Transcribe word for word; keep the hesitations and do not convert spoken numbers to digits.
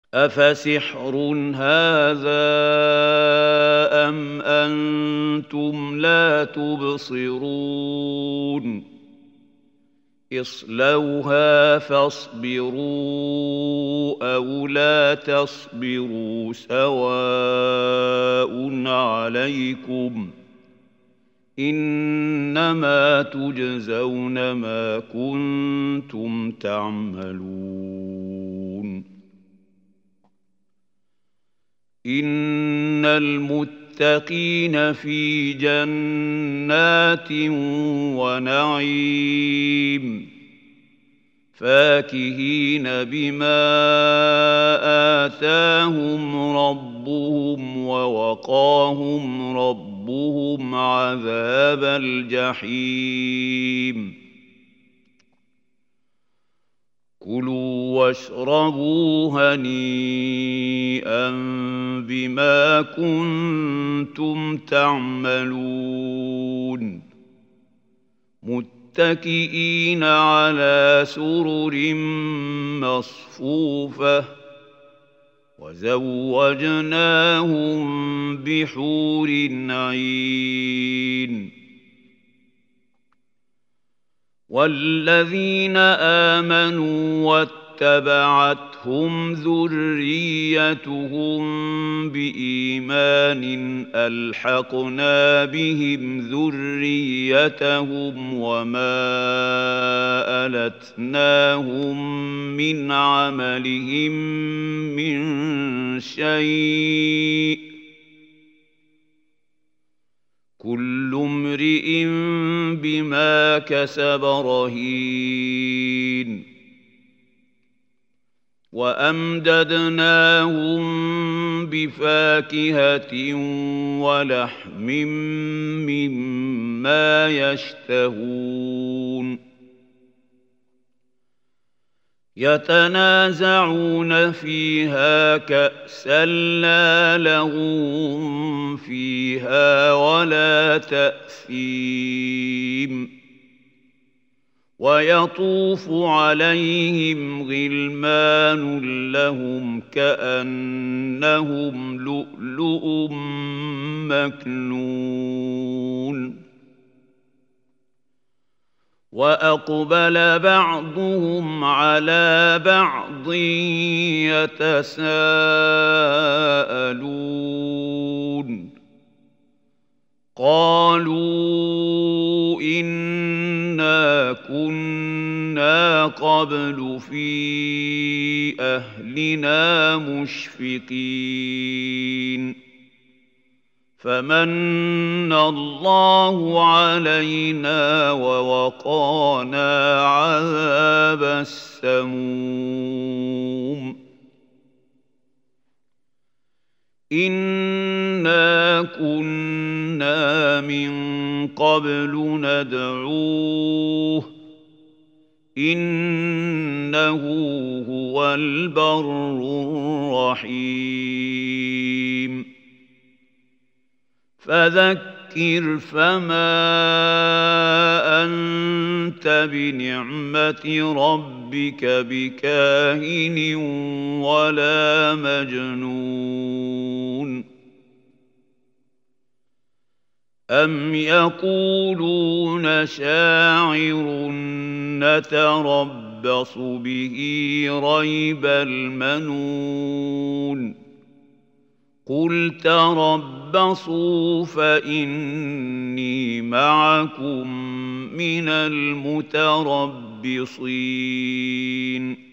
أفسحر هذا أم أنتم لا تبصرون اصلوها فاصبروا أو لا تصبروا سواء عليكم إنما تجزون ما كنتم تعملون إن المتقين في جنات ونعيم فاكهين بما آتاهم ربهم ووقاهم ربهم عذاب الجحيم كلوا واشربوا هنيئا بما كنتم تعملون متكئين على سرر مصفوفة وزوجناهم بحور عين والذين آمنوا واتبعتهم ذريتهم بإيمان ألحقنا بهم ذريتهم وما ألتناهم من عملهم من شيء كل امرئ بما كسب رهين وأمددناهم بفاكهة ولحم مما يشتهون يتنازعون فيها كأسا لا لغو فيها ولا تأثيم ويطوف عليهم غلمان لهم كأنهم لؤلؤ مكنون وأقبل بعضهم على بعض يتساءلون قالوا إنا كنا قبل في أهلنا مشفقين فمن الله علينا ووقانا عذاب السموم إنا كنا من قبل ندعوه إنه هو البر الرحيم فذكر فما أنت بنعمة ربك بكاهن ولا مجنون أم يقولون شاعر نتربص به ريب المنون قل تربصوا فإني معكم من المتربصين